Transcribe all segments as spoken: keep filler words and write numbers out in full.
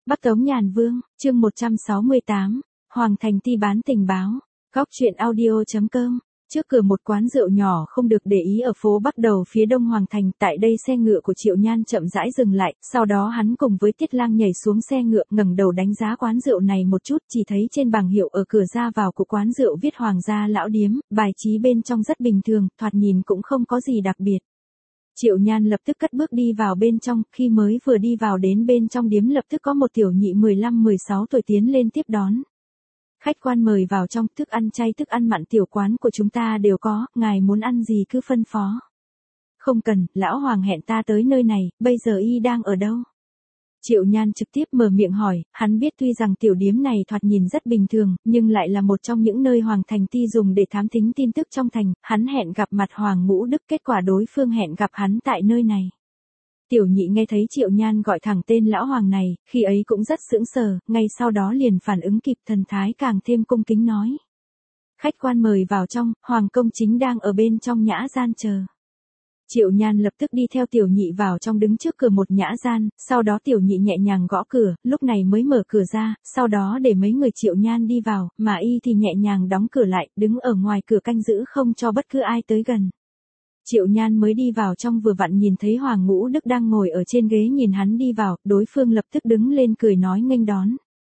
Bắc Tống Nhàn Vương, chương một trăm sáu mươi tám, Hoàng Thành Ti bán tình báo. Góc truyện audio.com. Trước cửa một quán rượu nhỏ không được để ý ở phố Bắc Đầu phía đông Hoàng Thành, tại đây xe ngựa của Triệu Nhan chậm rãi dừng lại, sau đó hắn cùng với Tiết Lang nhảy xuống xe ngựa, ngẩng đầu đánh giá quán rượu này một chút, chỉ thấy trên bảng hiệu ở cửa ra vào của quán rượu viết Hoàng gia lão điếm, bài trí bên trong rất bình thường, thoạt nhìn cũng không có gì đặc biệt. Triệu Nhan lập tức cất bước đi vào bên trong, khi mới vừa đi vào đến bên trong điếm lập tức có một tiểu nhị mười lăm mười sáu tuổi tiến lên tiếp đón. Khách quan mời vào trong, thức ăn chay thức ăn mặn tiểu quán của chúng ta đều có, ngài muốn ăn gì cứ phân phó. Không cần, lão Hoàng hẹn ta tới nơi này, bây giờ y đang ở đâu? Triệu Nhan trực tiếp mở miệng hỏi, hắn biết tuy rằng tiểu điếm này thoạt nhìn rất bình thường, nhưng lại là một trong những nơi Hoàng Thành Ti dùng để thám thính tin tức trong thành, hắn hẹn gặp mặt Hoàng Ngũ Đức, kết quả đối phương hẹn gặp hắn tại nơi này. Tiểu nhị nghe thấy Triệu Nhan gọi thẳng tên lão Hoàng này, khi ấy cũng rất sững sờ, ngay sau đó liền phản ứng kịp, thần thái càng thêm cung kính nói. Khách quan mời vào trong, Hoàng công chính đang ở bên trong nhã gian chờ. Triệu Nhan lập tức đi theo tiểu nhị vào trong, đứng trước cửa một nhã gian, sau đó tiểu nhị nhẹ nhàng gõ cửa, lúc này mới mở cửa ra, sau đó để mấy người Triệu Nhan đi vào, mà y thì nhẹ nhàng đóng cửa lại, đứng ở ngoài cửa canh giữ không cho bất cứ ai tới gần. Triệu Nhan mới đi vào trong vừa vặn nhìn thấy Hoàng Ngũ Đức đang ngồi ở trên ghế nhìn hắn đi vào, đối phương lập tức đứng lên cười nói nghênh đón.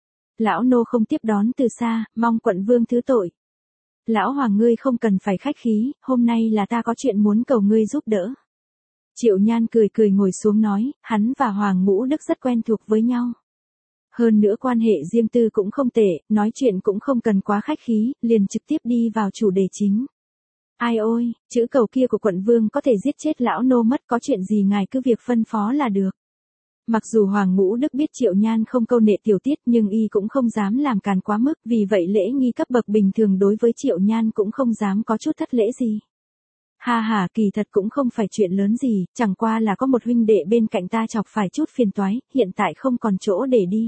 Lão nô không tiếp đón từ xa, mong quận vương thứ tội. Lão Hoàng ngươi không cần phải khách khí, hôm nay là ta có chuyện muốn cầu ngươi giúp đỡ. Triệu Nhan cười cười ngồi xuống nói, hắn và Hoàng Ngũ Đức rất quen thuộc với nhau. Hơn nữa quan hệ riêng tư cũng không tệ, nói chuyện cũng không cần quá khách khí, liền trực tiếp đi vào chủ đề chính. Ai ôi, chữ cầu kia của quận vương có thể giết chết lão nô mất, có chuyện gì ngài cứ việc phân phó là được. Mặc dù Hoàng Ngũ Đức biết Triệu Nhan không câu nệ tiểu tiết nhưng y cũng không dám làm càn quá mức, vì vậy lễ nghi cấp bậc bình thường đối với Triệu Nhan cũng không dám có chút thất lễ gì. Ha ha, kỳ thật cũng không phải chuyện lớn gì, chẳng qua là có một huynh đệ bên cạnh ta chọc phải chút phiền toái, hiện tại không còn chỗ để đi.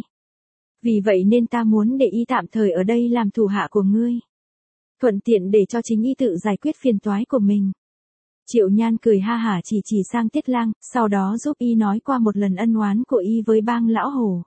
Vì vậy nên ta muốn để y tạm thời ở đây làm thủ hạ của ngươi. Thuận tiện để cho chính y tự giải quyết phiền toái của mình. Triệu Nhan cười ha hả chỉ chỉ sang Tiết Lang, sau đó giúp y nói qua một lần ân oán của y với bang lão hổ.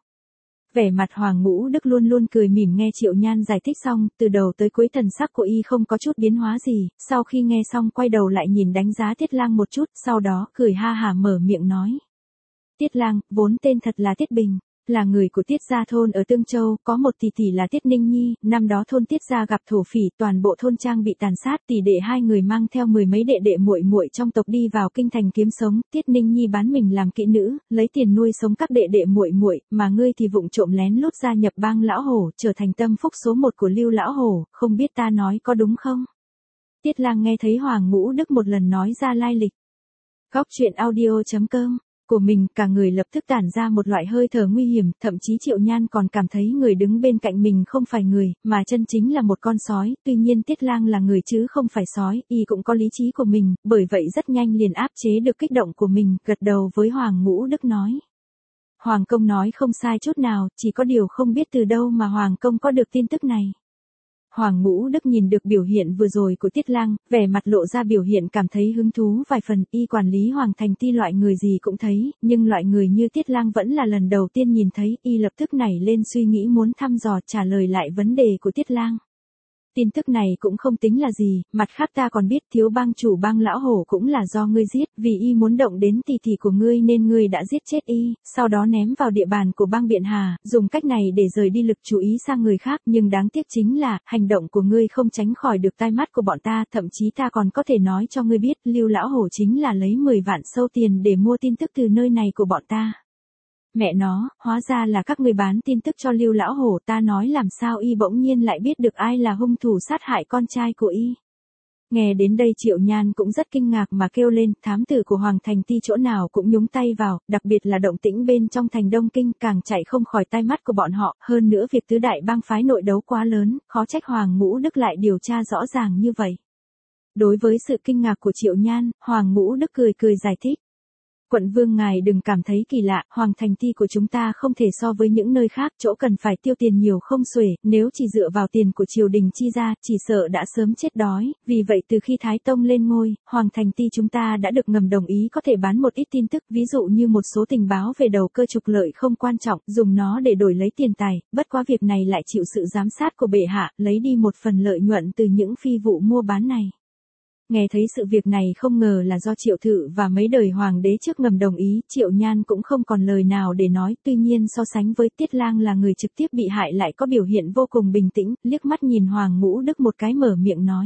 Vẻ mặt Hoàng Ngũ Đức luôn luôn cười mỉm nghe Triệu Nhan giải thích xong, từ đầu tới cuối thần sắc của y không có chút biến hóa gì, sau khi nghe xong quay đầu lại nhìn đánh giá Tiết Lang một chút, sau đó cười ha hả mở miệng nói. Tiết Lang, vốn tên thật là Tiết Bình. Là người của Tiết gia thôn ở Tương Châu, có một tỷ tỷ là Tiết Ninh Nhi, năm đó thôn Tiết gia gặp thổ phỉ, toàn bộ thôn trang bị tàn sát, tỷ đệ hai người mang theo mười mấy đệ đệ muội muội trong tộc đi vào kinh thành kiếm sống, Tiết Ninh Nhi bán mình làm kỹ nữ, lấy tiền nuôi sống các đệ đệ muội muội, mà ngươi thì vụng trộm lén lút gia nhập bang lão hổ, trở thành tâm phúc số một của Lưu lão hổ, không biết ta nói có đúng không? Tiết Lang nghe thấy Hoàng Ngũ Đức một lần nói ra lai lịch. Góc truyện audio.com của mình, cả người lập tức tản ra một loại hơi thở nguy hiểm, thậm chí Triệu Nhan còn cảm thấy người đứng bên cạnh mình không phải người, mà chân chính là một con sói, tuy nhiên Tiết Lang là người chứ không phải sói, y cũng có lý trí của mình, bởi vậy rất nhanh liền áp chế được kích động của mình, gật đầu với Hoàng Ngũ Đức nói. Hoàng công nói không sai chút nào, chỉ có điều không biết từ đâu mà Hoàng công có được tin tức này. Hoàng Ngũ Đức nhìn được biểu hiện vừa rồi của Tiết Lang, vẻ mặt lộ ra biểu hiện cảm thấy hứng thú vài phần, y quản lý Hoàng Thành Ti loại người gì cũng thấy, nhưng loại người như Tiết Lang vẫn là lần đầu tiên nhìn thấy, y lập tức nảy lên suy nghĩ muốn thăm dò trả lời lại vấn đề của Tiết Lang. Tin tức này cũng không tính là gì, mặt khác ta còn biết thiếu bang chủ bang lão hổ cũng là do ngươi giết, vì y muốn động đến tỷ tỷ của ngươi nên ngươi đã giết chết y, sau đó ném vào địa bàn của bang Biện Hà, dùng cách này để rời đi lực chú ý sang người khác, nhưng đáng tiếc chính là, hành động của ngươi không tránh khỏi được tai mắt của bọn ta, thậm chí ta còn có thể nói cho ngươi biết, Lưu lão hổ chính là lấy mười vạn sâu tiền để mua tin tức từ nơi này của bọn ta. Mẹ nó, hóa ra là các người bán tin tức cho Lưu lão hổ, ta nói làm sao y bỗng nhiên lại biết được ai là hung thủ sát hại con trai của y. Nghe đến đây Triệu Nhan cũng rất kinh ngạc mà kêu lên, thám tử của Hoàng Thành Ti chỗ nào cũng nhúng tay vào, đặc biệt là động tĩnh bên trong thành Đông Kinh càng chạy không khỏi tai mắt của bọn họ, hơn nữa việc tứ đại bang phái nội đấu quá lớn, khó trách Hoàng Ngũ Đức lại điều tra rõ ràng như vậy. Đối với sự kinh ngạc của Triệu Nhan, Hoàng Ngũ Đức cười cười giải thích. Quận vương ngài đừng cảm thấy kỳ lạ, Hoàng Thành Ti của chúng ta không thể so với những nơi khác, chỗ cần phải tiêu tiền nhiều không xuể, nếu chỉ dựa vào tiền của triều đình chi ra, chỉ sợ đã sớm chết đói, vì vậy từ khi Thái Tông lên ngôi, Hoàng Thành Ti chúng ta đã được ngầm đồng ý có thể bán một ít tin tức, ví dụ như một số tình báo về đầu cơ trục lợi không quan trọng, dùng nó để đổi lấy tiền tài, bất quá việc này lại chịu sự giám sát của bệ hạ, lấy đi một phần lợi nhuận từ những phi vụ mua bán này. Nghe thấy sự việc này không ngờ là do Triệu Thự và mấy đời hoàng đế trước ngầm đồng ý, Triệu Nhan cũng không còn lời nào để nói, tuy nhiên so sánh với Tiết Lang là người trực tiếp bị hại lại có biểu hiện vô cùng bình tĩnh, liếc mắt nhìn Hoàng Ngũ Đức một cái mở miệng nói.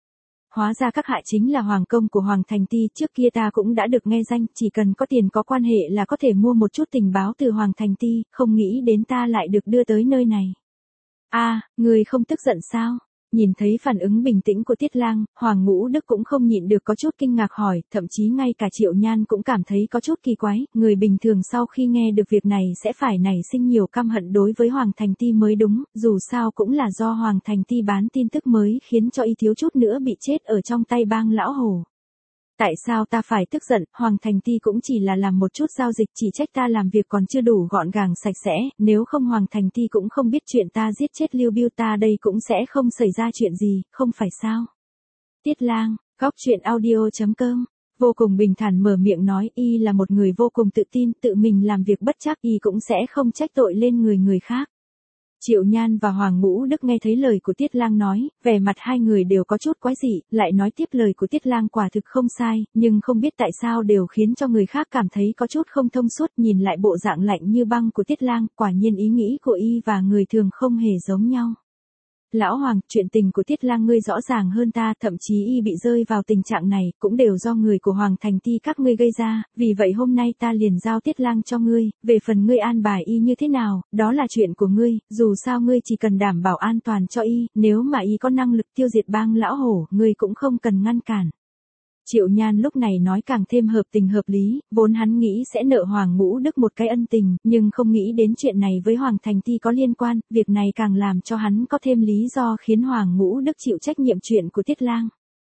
Hóa ra các hạ chính là hoàng công của Hoàng Thành Ti, trước kia ta cũng đã được nghe danh, chỉ cần có tiền có quan hệ là có thể mua một chút tình báo từ Hoàng Thành Ti, không nghĩ đến ta lại được đưa tới nơi này. A, à, người không tức giận sao? Nhìn thấy phản ứng bình tĩnh của Tiết Lang, Hoàng Ngũ Đức cũng không nhịn được có chút kinh ngạc hỏi, thậm chí ngay cả Triệu Nhan cũng cảm thấy có chút kỳ quái, người bình thường sau khi nghe được việc này sẽ phải nảy sinh nhiều căm hận đối với Hoàng Thành Ti mới đúng, dù sao cũng là do Hoàng Thành Ti bán tin tức mới khiến cho y thiếu chút nữa bị chết ở trong tay bang lão hổ. Tại sao ta phải tức giận, Hoàng Thành Ti cũng chỉ là làm một chút giao dịch, chỉ trách ta làm việc còn chưa đủ gọn gàng sạch sẽ, nếu không Hoàng Thành Ti cũng không biết chuyện ta giết chết Lưu Biêu, ta đây cũng sẽ không xảy ra chuyện gì, không phải sao? Tiết Lang, góc truyện audio chấm com, vô cùng bình thản mở miệng nói, y là một người vô cùng tự tin, tự mình làm việc bất trắc, y cũng sẽ không trách tội lên người người khác. Triệu Nhan và Hoàng Ngũ Đức nghe thấy lời của Tiết Lang nói, vẻ mặt hai người đều có chút quái dị, lại nói tiếp lời của Tiết Lang quả thực không sai, nhưng không biết tại sao đều khiến cho người khác cảm thấy có chút không thông suốt, nhìn lại bộ dạng lạnh như băng của Tiết Lang, quả nhiên ý nghĩ của y và người thường không hề giống nhau. Lão Hoàng, chuyện tình của Tiết Lang ngươi rõ ràng hơn ta, thậm chí y bị rơi vào tình trạng này, cũng đều do người của Hoàng Thành Ti các ngươi gây ra, vì vậy hôm nay ta liền giao Tiết Lang cho ngươi, về phần ngươi an bài y như thế nào, đó là chuyện của ngươi, dù sao ngươi chỉ cần đảm bảo an toàn cho y, nếu mà y có năng lực tiêu diệt bang lão hổ, ngươi cũng không cần ngăn cản. Triệu Nhan lúc này nói càng thêm hợp tình hợp lý, vốn hắn nghĩ sẽ nợ Hoàng Ngũ Đức một cái ân tình, nhưng không nghĩ đến chuyện này với Hoàng Thành Ti có liên quan, việc này càng làm cho hắn có thêm lý do khiến Hoàng Ngũ Đức chịu trách nhiệm chuyện của Tiết Lang.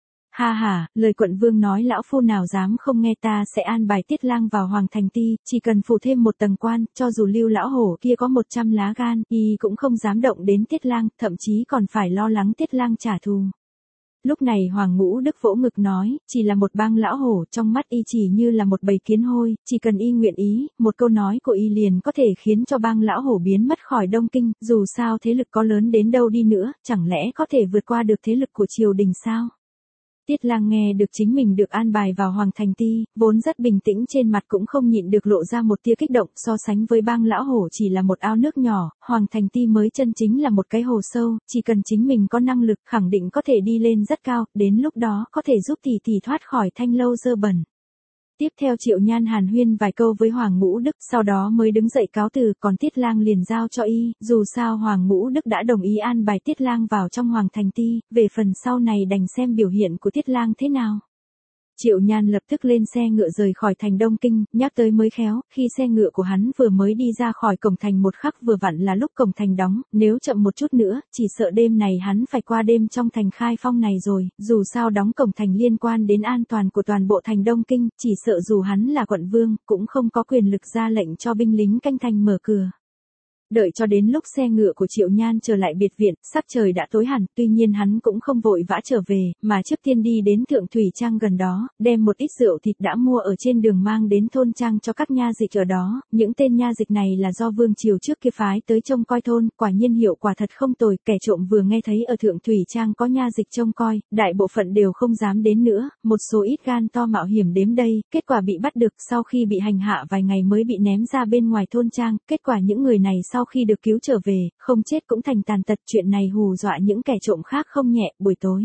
Ha ha, lời quận vương nói lão phu nào dám không nghe, ta sẽ an bài Tiết Lang vào Hoàng Thành Ti, chỉ cần phủ thêm một tầng quan, cho dù Lưu lão hổ kia có một trăm lá gan, y cũng không dám động đến Tiết Lang, thậm chí còn phải lo lắng Tiết Lang trả thù. Lúc này Hoàng Ngũ Đức vỗ ngực nói, chỉ là một bang lão hổ, trong mắt y chỉ như là một bầy kiến hôi, chỉ cần y nguyện ý, một câu nói của y liền có thể khiến cho bang lão hổ biến mất khỏi Đông Kinh, dù sao thế lực có lớn đến đâu đi nữa, chẳng lẽ có thể vượt qua được thế lực của triều đình sao? Tiết Lang nghe được chính mình được an bài vào Hoàng Thành Ti, vốn rất bình tĩnh trên mặt cũng không nhịn được lộ ra một tia kích động, so sánh với bang lão hổ chỉ là một ao nước nhỏ, Hoàng Thành Ti mới chân chính là một cái hồ sâu, chỉ cần chính mình có năng lực khẳng định có thể đi lên rất cao, đến lúc đó có thể giúp tỷ tỷ thoát khỏi thanh lâu dơ bẩn. Tiếp theo Triệu Nhan hàn huyên vài câu với Hoàng Ngũ Đức, sau đó mới đứng dậy cáo từ, còn Tiết Lang liền giao cho y, dù sao Hoàng Ngũ Đức đã đồng ý an bài Tiết Lang vào trong Hoàng Thành Ti, về phần sau này đành xem biểu hiện của Tiết Lang thế nào. Triệu Nhan lập tức lên xe ngựa rời khỏi thành Đông Kinh, nhắc tới mới khéo, khi xe ngựa của hắn vừa mới đi ra khỏi cổng thành một khắc vừa vặn là lúc cổng thành đóng, nếu chậm một chút nữa, chỉ sợ đêm này hắn phải qua đêm trong thành Khai Phong này rồi, dù sao đóng cổng thành liên quan đến an toàn của toàn bộ thành Đông Kinh, chỉ sợ dù hắn là quận vương, cũng không có quyền lực ra lệnh cho binh lính canh thành mở cửa. Đợi cho đến lúc xe ngựa của Triệu Nhan trở lại biệt viện, sắc trời đã tối hẳn, tuy nhiên hắn cũng không vội vã trở về, mà trước tiên đi đến Thượng Thủy Trang gần đó, đem một ít rượu thịt đã mua ở trên đường mang đến thôn trang cho các nha dịch ở đó, những tên nha dịch này là do vương triều trước kia phái tới trông coi thôn, quả nhiên hiệu quả thật không tồi, kẻ trộm vừa nghe thấy ở Thượng Thủy Trang có nha dịch trông coi, đại bộ phận đều không dám đến nữa, một số ít gan to mạo hiểm đến đây, kết quả bị bắt được, sau khi bị hành hạ vài ngày mới bị ném ra bên ngoài thôn trang, kết quả những người này sau Sau khi được cứu trở về, không chết cũng thành tàn tật, chuyện này hù dọa những kẻ trộm khác không nhẹ. Buổi tối,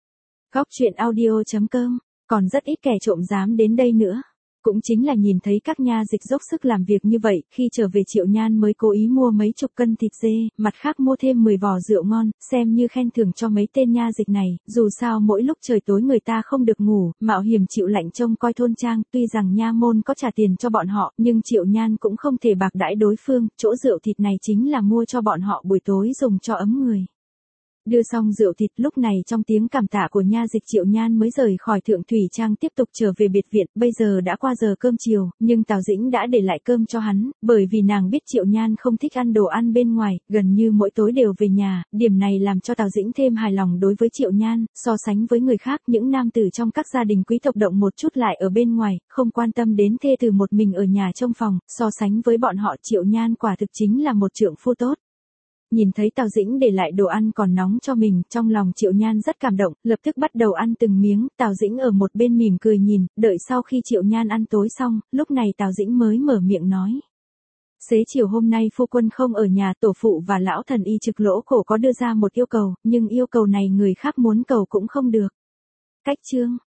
góc truyện audio chấm com, còn rất ít kẻ trộm dám đến đây nữa. Cũng chính là nhìn thấy các nha dịch dốc sức làm việc như vậy, khi trở về Triệu Nhan mới cố ý mua mấy chục cân thịt dê, mặt khác mua thêm mười vò rượu ngon, xem như khen thưởng cho mấy tên nha dịch này, dù sao mỗi lúc trời tối người ta không được ngủ, mạo hiểm chịu lạnh trông coi thôn trang, tuy rằng nha môn có trả tiền cho bọn họ, nhưng Triệu Nhan cũng không thể bạc đãi đối phương, chỗ rượu thịt này chính là mua cho bọn họ buổi tối dùng cho ấm người. Đưa xong rượu thịt, lúc này trong tiếng cảm tạ của nha dịch Triệu Nhan mới rời khỏi Thượng Thủy Trang tiếp tục trở về biệt viện, bây giờ đã qua giờ cơm chiều, nhưng Tào Dĩnh đã để lại cơm cho hắn, bởi vì nàng biết Triệu Nhan không thích ăn đồ ăn bên ngoài, gần như mỗi tối đều về nhà, điểm này làm cho Tào Dĩnh thêm hài lòng đối với Triệu Nhan, so sánh với người khác, những nam tử trong các gia đình quý tộc động một chút lại ở bên ngoài, không quan tâm đến thê tử một mình ở nhà trong phòng, so sánh với bọn họ Triệu Nhan quả thực chính là một trượng phu tốt. Nhìn thấy Tào Dĩnh để lại đồ ăn còn nóng cho mình, trong lòng Triệu Nhan rất cảm động, lập tức bắt đầu ăn từng miếng, Tào Dĩnh ở một bên mỉm cười nhìn, đợi sau khi Triệu Nhan ăn tối xong, lúc này Tào Dĩnh mới mở miệng nói. Xế chiều hôm nay phu quân không ở nhà, tổ phụ và lão thần y Trực Lỗ Cổ có đưa ra một yêu cầu, nhưng yêu cầu này người khác muốn cầu cũng không được. Cách chương